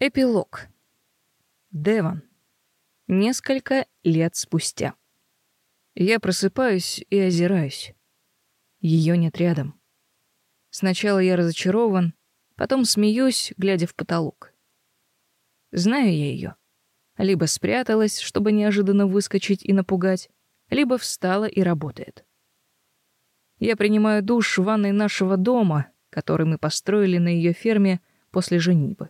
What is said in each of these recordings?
Эпилог. Девон. Несколько лет спустя. Я просыпаюсь и озираюсь. Ее нет рядом. Сначала я разочарован, потом смеюсь, глядя в потолок. Знаю я ее. Либо спряталась, чтобы неожиданно выскочить и напугать, либо встала и работает. Я принимаю душ в ванной нашего дома, который мы построили на ее ферме после женитьбы.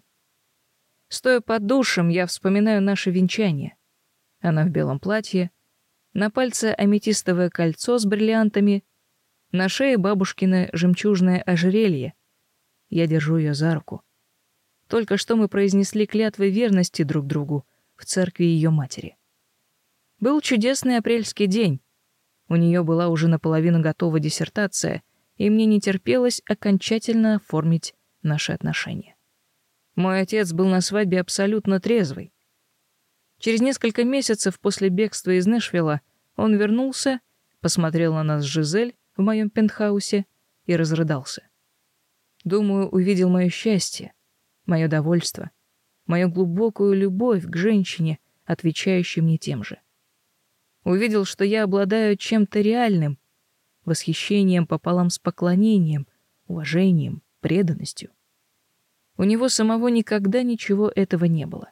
Стоя под душем, я вспоминаю наше венчание. Она в белом платье, на пальце аметистовое кольцо с бриллиантами, на шее бабушкино жемчужное ожерелье. Я держу ее за руку. Только что мы произнесли клятвы верности друг другу в церкви ее матери. Был чудесный апрельский день. У нее была уже наполовину готова диссертация, и мне не терпелось окончательно оформить наши отношения. Мой отец был на свадьбе абсолютно трезвый. Через несколько месяцев после бегства из Нэшвилла он вернулся, посмотрел на нас с Жизель в моем пентхаусе и разрыдался. Думаю, увидел мое счастье, мое довольство, мою глубокую любовь к женщине, отвечающей мне тем же. Увидел, что я обладаю чем-то реальным, восхищением пополам с поклонением, уважением, преданностью. У него самого никогда ничего этого не было.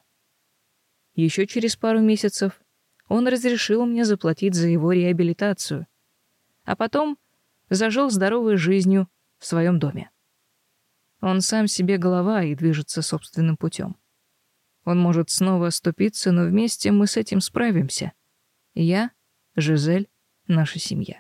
Еще через пару месяцев он разрешил мне заплатить за его реабилитацию, а потом зажил здоровой жизнью в своем доме. Он сам себе голова и движется собственным путем. Он может снова оступиться, но вместе мы с этим справимся. Я, Жизель, наша семья.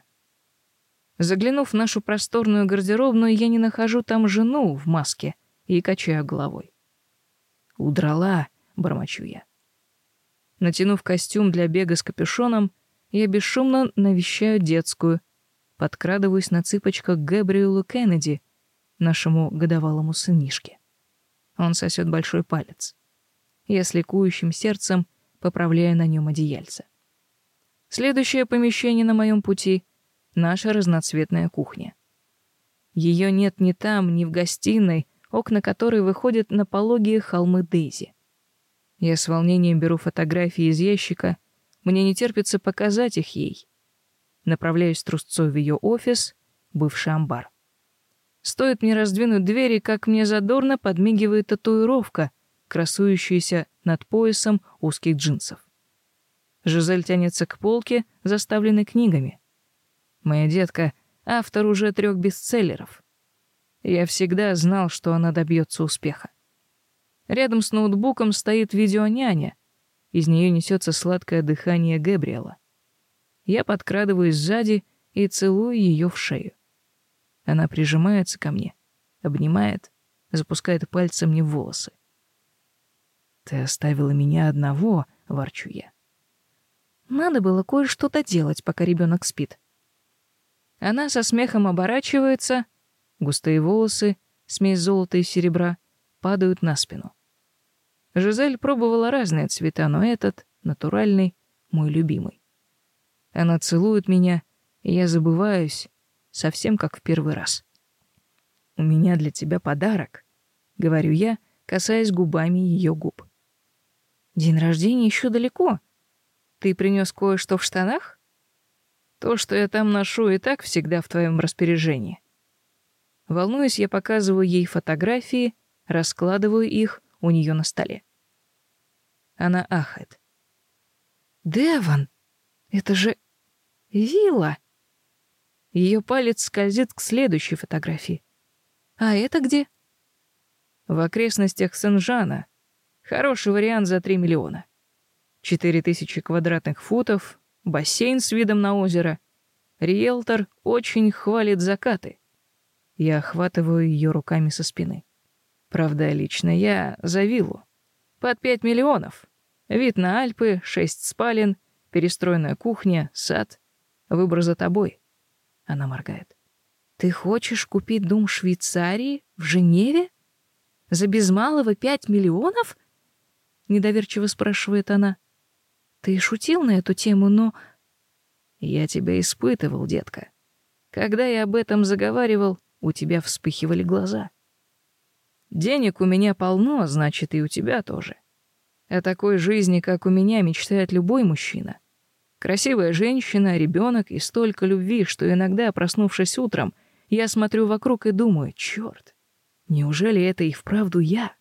Заглянув в нашу просторную гардеробную, я не нахожу там жену в маске и качаю головой. «Удрала», — бормочу я. Натянув костюм для бега с капюшоном, я бесшумно навещаю детскую, подкрадываюсь на цыпочках к Гэбриэлу Кеннеди, нашему годовалому сынишке. Он сосет большой палец. Я с ликующим сердцем поправляю на нем одеяльце. Следующее помещение на моем пути — наша разноцветная кухня. Ее нет ни там, ни в гостиной, окна которой выходят на пологие холмы Дейзи. Я с волнением беру фотографии из ящика, мне не терпится показать их ей. Направляюсь трусцой в ее офис, бывший амбар. Стоит мне раздвинуть двери, как мне задорно подмигивает татуировка, красующаяся над поясом узких джинсов. Жизель тянется к полке, заставленной книгами. Моя детка — автор уже 3 бестселлеров. Я всегда знал, что она добьется успеха. Рядом с ноутбуком стоит видеоняня. Из нее несется сладкое дыхание Гэбриэла. Я подкрадываюсь сзади и целую ее в шею. Она прижимается ко мне, обнимает, запускает пальцы мне в волосы. «Ты оставила меня одного», — ворчу я. «Надо было кое-что доделать, пока ребенок спит». Она со смехом оборачивается. Густые волосы, смесь золота и серебра, падают на спину. Жизель пробовала разные цвета, но этот, натуральный, мой любимый. Она целует меня, и я забываюсь, совсем как в первый раз. «У меня для тебя подарок», — говорю я, касаясь губами ее губ. «День рождения еще далеко. Ты принес кое-что в штанах?» «То, что я там ношу, и так всегда в твоем распоряжении». Волнуясь, я показываю ей фотографии, раскладываю их у нее на столе. Она ахает. «Девон, это же вилла!» Ее палец скользит к следующей фотографии. «А это где?» «В окрестностях Сен-Жана. Хороший вариант за 3 миллиона. 4000 квадратных футов, бассейн с видом на озеро. Риэлтор очень хвалит закаты». Я охватываю ее руками со спины. Правда, лично я за виллу. Под 5 миллионов. Вид на Альпы, 6 спален, перестроенная кухня, сад. Выбор за тобой. Она моргает. «Ты хочешь купить дом в Швейцарии, в Женеве? За без малого 5 миллионов?» Недоверчиво спрашивает она. «Ты шутил на эту тему, но...» «Я тебя испытывал, детка. Когда я об этом заговаривал, у тебя вспыхивали глаза». Денег у меня полно, значит, и у тебя тоже. О такой жизни, как у меня, мечтает любой мужчина. Красивая женщина, ребенок и столько любви, что иногда, проснувшись утром, я смотрю вокруг и думаю: чёрт, неужели это и вправду я?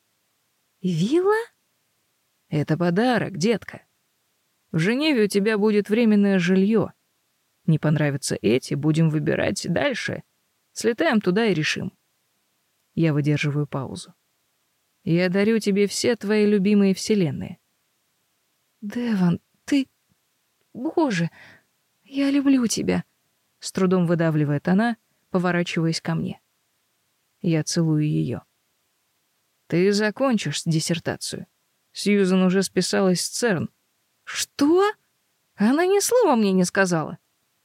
Вилла? Это подарок, детка. В Женеве у тебя будет временное жилье. Не понравятся эти, будем выбирать дальше. Слетаем туда и решим. Я выдерживаю паузу. Я дарю тебе все твои любимые вселенные. Деван, ты... Боже, я люблю тебя. С трудом выдавливает она, поворачиваясь ко мне. Я целую ее. Ты закончишь диссертацию. Сьюзан уже списалась с ЦЕРН. Что? Она ни слова мне не сказала.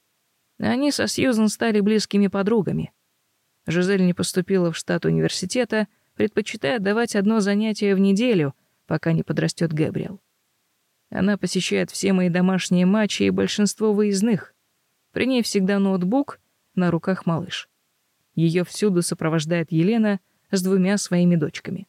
Они со Сьюзан стали близкими подругами. Жизель не поступила в штат университета, предпочитая давать одно занятие в неделю, пока не подрастет Гэбриэл. Она посещает все мои домашние матчи и большинство выездных. При ней всегда ноутбук, на руках малыш. Ее всюду сопровождает Елена с 2 своими дочками.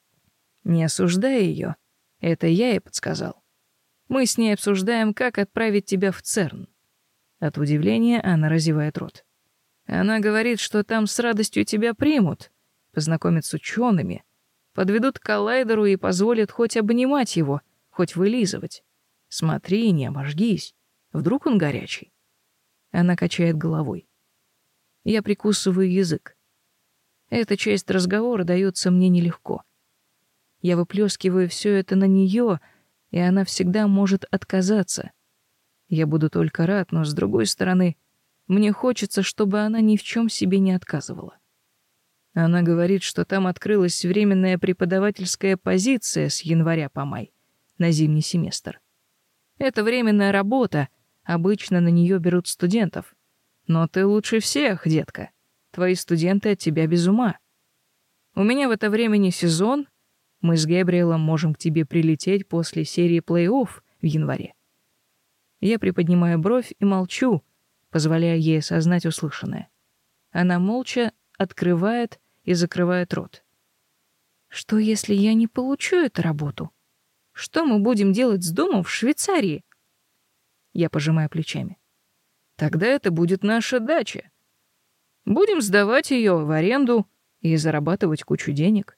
Не осуждай ее, это я ей подсказал. Мы с ней обсуждаем, как отправить тебя в ЦЕРН. От удивления она разевает рот. Она говорит, что там с радостью тебя примут, познакомят с учеными, подведут к коллайдеру и позволят хоть обнимать его, хоть вылизывать. Смотри, не обожгись, вдруг он горячий. Она качает головой. Я прикусываю язык. Эта часть разговора дается мне нелегко. Я выплескиваю все это на нее, и она всегда может отказаться. Я буду только рад, но, с другой стороны, мне хочется, чтобы она ни в чем себе не отказывала. Она говорит, что там открылась временная преподавательская позиция с января по май на зимний семестр. Это временная работа, обычно на нее берут студентов. Но ты лучше всех, детка. Твои студенты от тебя без ума. У меня в это время не сезон. Мы с Гэбриэлом можем к тебе прилететь после серии плей-офф в январе. Я приподнимаю бровь и молчу, позволяя ей осознать услышанное. Она молча открывает и закрывает рот. Что, если я не получу эту работу? Что мы будем делать с домом в Швейцарии? Я пожимаю плечами. Тогда это будет наша дача. Будем сдавать ее в аренду и зарабатывать кучу денег.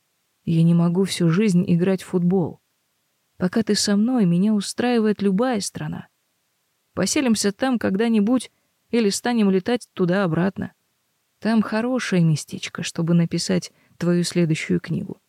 Я не могу всю жизнь играть в футбол. Пока ты со мной, меня устраивает любая страна. Поселимся там когда-нибудь или станем летать туда-обратно. Там хорошее местечко, чтобы написать твою следующую книгу.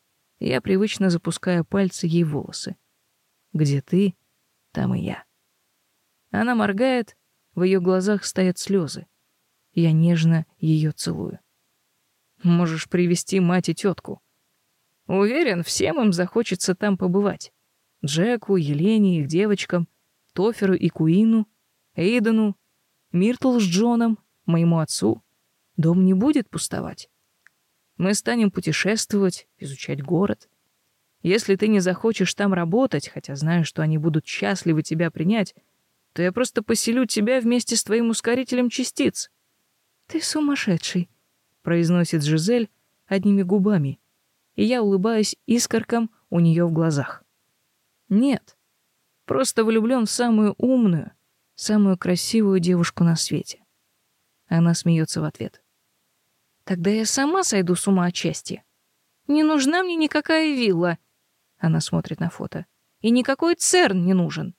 Я привычно запускаю пальцы ей в волосы. Где ты, там и я. Она моргает, в ее глазах стоят слезы. Я нежно ее целую. Можешь привести мать и тетку. Уверен, всем им захочется там побывать. Джеку, Елене, их девочкам, Тоферу и Куину, Эйдену, Миртл с Джоном, моему отцу. Дом не будет пустовать. Мы станем путешествовать, изучать город. Если ты не захочешь там работать, хотя знаю, что они будут счастливы тебя принять, то я просто поселю тебя вместе с твоим ускорителем частиц. Ты сумасшедший, произносит Жизель одними губами, и я улыбаюсь искоркам у нее в глазах. Нет, просто влюблен в самую умную, самую красивую девушку на свете. Она смеется в ответ. Тогда я сама сойду с ума от счастья. Не нужна мне никакая вилла. Она смотрит на фото. И никакой ЦЕРН не нужен.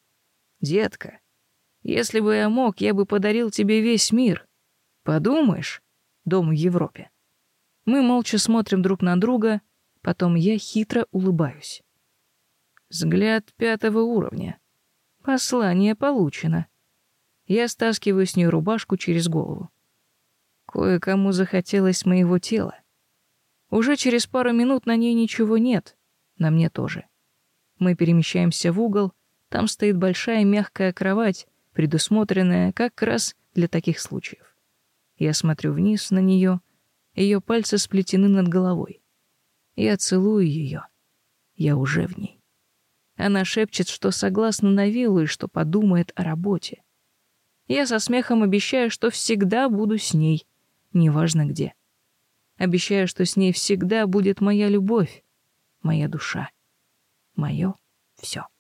Детка, если бы я мог, я бы подарил тебе весь мир. Подумаешь, дом в Европе. Мы молча смотрим друг на друга, потом я хитро улыбаюсь. Взгляд 5-го уровня. Послание получено. Я стаскиваю с нее рубашку через голову. Кое-кому захотелось моего тела. Уже через пару минут на ней ничего нет, на мне тоже. Мы перемещаемся в угол, там стоит большая мягкая кровать, предусмотренная как раз для таких случаев. Я смотрю вниз на нее, ее пальцы сплетены над головой. Я целую ее. Я уже в ней. Она шепчет, что согласна на виллу и что подумает о работе. Я со смехом обещаю, что всегда буду с ней, неважно где. обещаю, что с ней всегда будет моя любовь, моя душа, мое все.